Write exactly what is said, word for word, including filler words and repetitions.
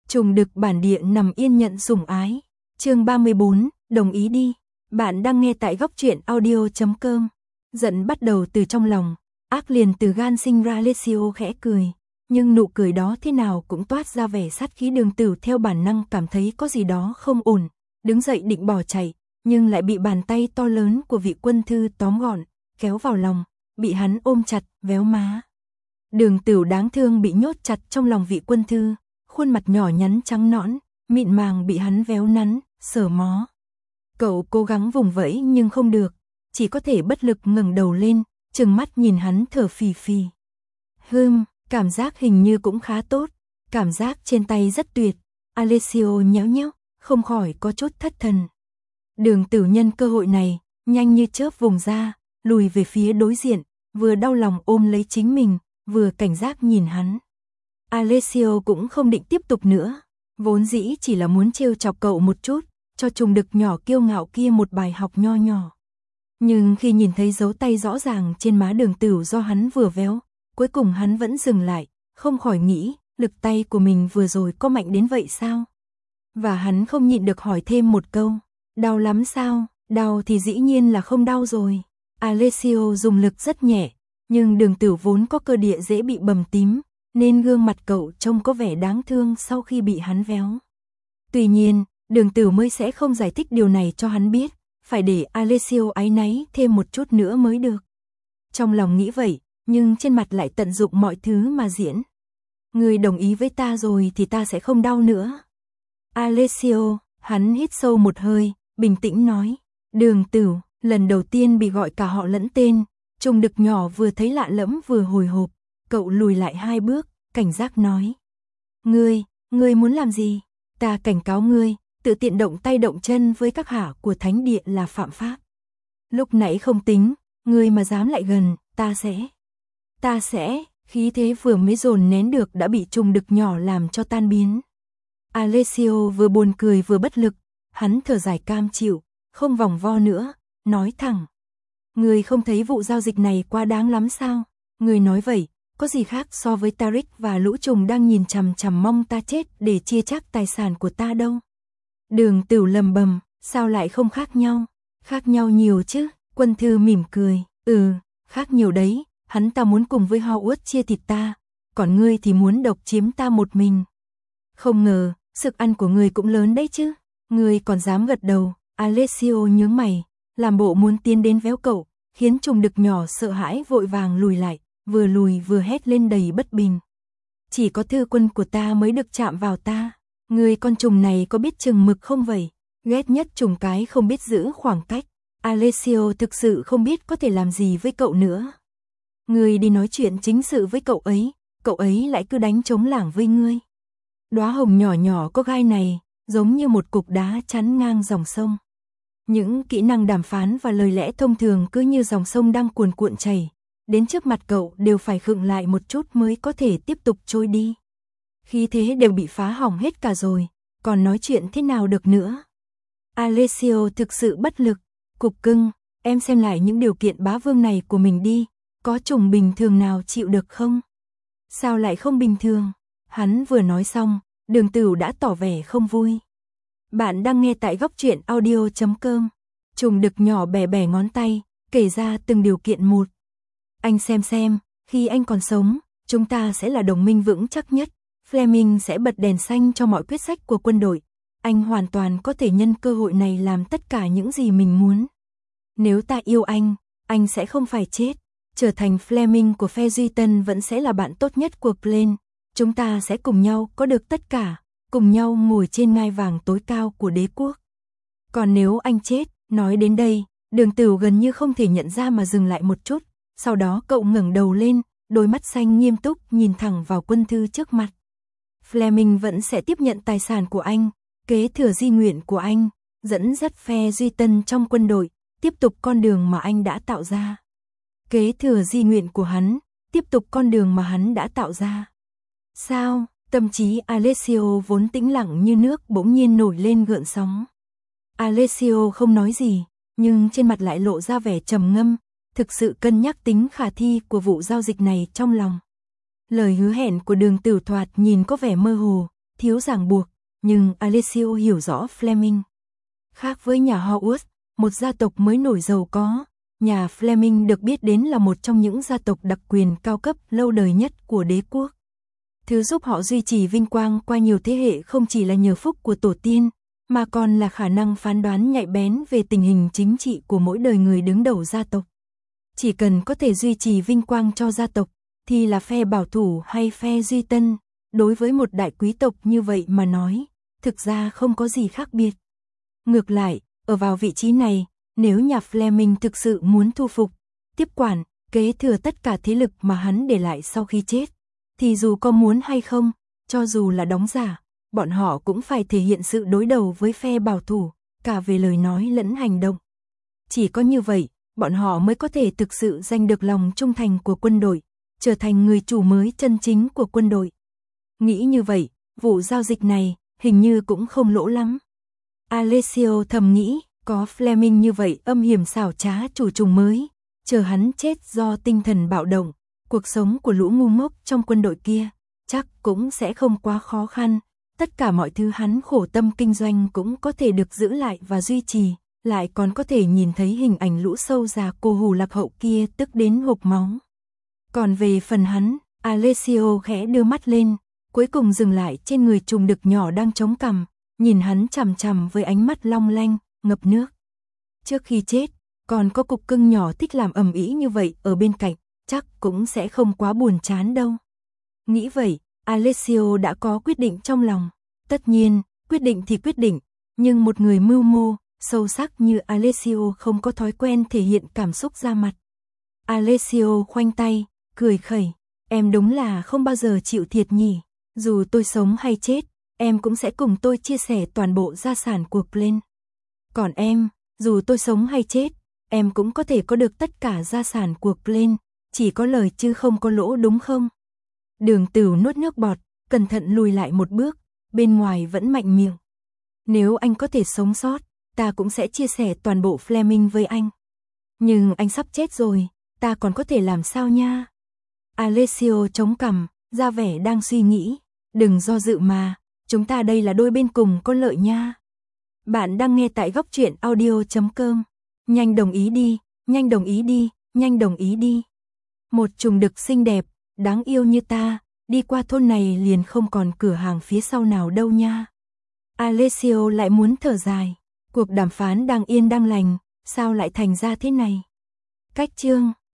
Trùng đực bản địa nằm yên nhận sủng ái. Chương ba mươi bốn, đồng ý đi. Bạn đang nghe tại góc truyện audio chấm com. Giận bắt đầu từ trong lòng, ác liền từ gan sinh ra. Alessio khẽ cười, nhưng nụ cười đó thế nào cũng toát ra vẻ sát khí. Đường Tử theo bản năng cảm thấy có gì đó không ổn, đứng dậy định bỏ chạy, nhưng lại bị bàn tay to lớn của vị quân thư tóm gọn, kéo vào lòng, bị hắn ôm chặt, véo má. Đường Tử đáng thương bị nhốt chặt trong lòng vị quân thư, khuôn mặt nhỏ nhắn trắng nõn, mịn màng bị hắn véo nắn, sờ mó. Cậu cố gắng vùng vẫy nhưng không được, chỉ có thể bất lực ngẩng đầu lên, trừng mắt nhìn hắn thở phì phì. Hừm, cảm giác hình như cũng khá tốt, cảm giác trên tay rất tuyệt. Alessio nhéo nhéo, không khỏi có chút thất thần. Đường Tử nhân cơ hội này, nhanh như chớp vùng ra, lùi về phía đối diện, vừa đau lòng ôm lấy chính mình, vừa cảnh giác nhìn hắn. Alessio cũng không định tiếp tục nữa, vốn dĩ chỉ là muốn trêu chọc cậu một chút, cho trùng đực nhỏ kiêu ngạo kia một bài học nho nhỏ. Nhưng khi nhìn thấy dấu tay rõ ràng trên má Đường Tử do hắn vừa véo, cuối cùng hắn vẫn dừng lại, không khỏi nghĩ, lực tay của mình vừa rồi có mạnh đến vậy sao? Và hắn không nhịn được hỏi thêm một câu, đau lắm sao? Đau thì dĩ nhiên là không đau rồi. Alessio dùng lực rất nhẹ, nhưng Đường Tử vốn có cơ địa dễ bị bầm tím, nên gương mặt cậu trông có vẻ đáng thương sau khi bị hắn véo. Tuy nhiên, Đường Tử mới sẽ không giải thích điều này cho hắn biết, phải để Alessio áy náy thêm một chút nữa mới được. Trong lòng nghĩ vậy, nhưng trên mặt lại tận dụng mọi thứ mà diễn. Người đồng ý với ta rồi thì ta sẽ không đau nữa. Alessio, hắn hít sâu một hơi, bình tĩnh nói. Đường Tử, lần đầu tiên bị gọi cả họ lẫn tên, trùng đực nhỏ vừa thấy lạ lẫm vừa hồi hộp, cậu lùi lại hai bước, cảnh giác nói. Ngươi, ngươi muốn làm gì? Ta cảnh cáo ngươi, tự tiện động tay động chân với các hạ của thánh địa là phạm pháp. Lúc nãy không tính, ngươi mà dám lại gần, ta sẽ... Ta sẽ... Khí thế vừa mới dồn nén được đã bị trùng đực nhỏ làm cho tan biến. Alessio vừa buồn cười vừa bất lực, hắn thở dài cam chịu, không vòng vo nữa, nói thẳng. Ngươi không thấy vụ giao dịch này quá đáng lắm sao? Ngươi nói vậy, có gì khác so với Tariq và lũ trùng đang nhìn chằm chằm mong ta chết để chia chác tài sản của ta đâu? Đường Tử lầm bầm, sao lại không khác nhau? Khác nhau nhiều chứ? Quân thư mỉm cười, ừ, khác nhiều đấy, hắn ta muốn cùng với Howard chia thịt ta, còn ngươi thì muốn độc chiếm ta một mình. Không ngờ, sức ăn của ngươi cũng lớn đấy chứ, ngươi còn dám gật đầu. Alessio nhướng mày, làm bộ muốn tiến đến véo cậu, khiến trùng đực nhỏ sợ hãi vội vàng lùi lại, vừa lùi vừa hét lên đầy bất bình. Chỉ có thư quân của ta mới được chạm vào ta, ngươi con trùng này có biết chừng mực không vậy? Ghét nhất trùng cái không biết giữ khoảng cách. Alessio thực sự không biết có thể làm gì với cậu nữa. Ngươi đi nói chuyện chính sự với cậu ấy, cậu ấy lại cứ đánh trống lảng với ngươi. Đóa hồng nhỏ nhỏ có gai này, giống như một cục đá chắn ngang dòng sông. Những kỹ năng đàm phán và lời lẽ thông thường cứ như dòng sông đang cuồn cuộn chảy, đến trước mặt cậu đều phải khựng lại một chút mới có thể tiếp tục trôi đi. Khí thế đều bị phá hỏng hết cả rồi, còn nói chuyện thế nào được nữa. Alessio thực sự bất lực, cục cưng, em xem lại những điều kiện bá vương này của mình đi, có trùng bình thường nào chịu được không? Sao lại không bình thường? Hắn vừa nói xong, Đường Tử đã tỏ vẻ không vui. Bạn đang nghe tại góc truyện audio chấm com. Trùng đực nhỏ bẻ bẻ ngón tay, kể ra từng điều kiện một. Anh xem xem, khi anh còn sống, chúng ta sẽ là đồng minh vững chắc nhất. Fleming sẽ bật đèn xanh cho mọi quyết sách của quân đội. Anh hoàn toàn có thể nhân cơ hội này làm tất cả những gì mình muốn. Nếu ta yêu anh, anh sẽ không phải chết. Trở thành Fleming của phe Duy Tân vẫn sẽ là bạn tốt nhất của Plain. Chúng ta sẽ cùng nhau có được tất cả, cùng nhau ngồi trên ngai vàng tối cao của đế quốc. Còn nếu anh chết, nói đến đây, Đường Tử gần như không thể nhận ra mà dừng lại một chút, sau đó cậu ngẩng đầu lên, đôi mắt xanh nghiêm túc nhìn thẳng vào quân thư trước mặt. Fleming vẫn sẽ tiếp nhận tài sản của anh, kế thừa di nguyện của anh, dẫn dắt phe Duy Tân trong quân đội, tiếp tục con đường mà anh đã tạo ra. Kế thừa di nguyện của hắn, tiếp tục con đường mà hắn đã tạo ra. Sao? Tâm trí Alessio vốn tĩnh lặng như nước bỗng nhiên nổi lên gợn sóng. Alessio không nói gì, nhưng trên mặt lại lộ ra vẻ trầm ngâm, thực sự cân nhắc tính khả thi của vụ giao dịch này trong lòng. Lời hứa hẹn của Đường Tử thoạt nhìn có vẻ mơ hồ, thiếu ràng buộc, nhưng Alessio hiểu rõ Fleming. Khác với nhà Howard, một gia tộc mới nổi giàu có, nhà Fleming được biết đến là một trong những gia tộc đặc quyền cao cấp lâu đời nhất của đế quốc. Thứ giúp họ duy trì vinh quang qua nhiều thế hệ không chỉ là nhờ phúc của tổ tiên, mà còn là khả năng phán đoán nhạy bén về tình hình chính trị của mỗi đời người đứng đầu gia tộc. Chỉ cần có thể duy trì vinh quang cho gia tộc, thì là phe bảo thủ hay phe duy tân, đối với một đại quý tộc như vậy mà nói, thực ra không có gì khác biệt. Ngược lại, ở vào vị trí này, nếu nhà Fleming thực sự muốn thu phục, tiếp quản, kế thừa tất cả thế lực mà hắn để lại sau khi chết, thì dù có muốn hay không, cho dù là đóng giả, bọn họ cũng phải thể hiện sự đối đầu với phe bảo thủ, cả về lời nói lẫn hành động. Chỉ có như vậy, bọn họ mới có thể thực sự giành được lòng trung thành của quân đội, trở thành người chủ mới chân chính của quân đội. Nghĩ như vậy, vụ giao dịch này, hình như cũng không lỗ lắm. Alessio thầm nghĩ, có Fleming như vậy âm hiểm xảo trá chủ trùng mới, chờ hắn chết do tinh thần bạo động, cuộc sống của lũ ngu ngốc trong quân đội kia, chắc cũng sẽ không quá khó khăn, tất cả mọi thứ hắn khổ tâm kinh doanh cũng có thể được giữ lại và duy trì, lại còn có thể nhìn thấy hình ảnh lũ sâu già cô hù lạc hậu kia tức đến hộc máu. Còn về phần hắn, Alessio khẽ đưa mắt lên, cuối cùng dừng lại trên người trùng đực nhỏ đang chống cằm, nhìn hắn chằm chằm với ánh mắt long lanh, ngập nước. Trước khi chết, còn có cục cưng nhỏ thích làm ầm ĩ như vậy ở bên cạnh, chắc cũng sẽ không quá buồn chán đâu. Nghĩ vậy, Alessio đã có quyết định trong lòng. Tất nhiên, quyết định thì quyết định, nhưng một người mưu mô, sâu sắc như Alessio không có thói quen thể hiện cảm xúc ra mặt. Alessio khoanh tay, cười khẩy, em đúng là không bao giờ chịu thiệt nhỉ, dù tôi sống hay chết, em cũng sẽ cùng tôi chia sẻ toàn bộ gia sản của Glen. Còn em, dù tôi sống hay chết, em cũng có thể có được tất cả gia sản của Glen, chỉ có lời chứ không có lỗ đúng không? Đường Tửu nuốt nước bọt, cẩn thận lùi lại một bước, bên ngoài vẫn mạnh miệng. Nếu anh có thể sống sót, ta cũng sẽ chia sẻ toàn bộ Fleming với anh. Nhưng anh sắp chết rồi, ta còn có thể làm sao nha? Alessio chống cằm, ra vẻ đang suy nghĩ. Đừng do dự mà, chúng ta đây là đôi bên cùng có lợi nha. Bạn đang nghe tại góc truyện audio chấm com. Nhanh đồng ý đi, nhanh đồng ý đi, nhanh đồng ý đi. Một trùng đực xinh đẹp, đáng yêu như ta, đi qua thôn này liền không còn cửa hàng phía sau nào đâu nha. Alessio lại muốn thở dài. Cuộc đàm phán đang yên đang lành, sao lại thành ra thế này? Cách chương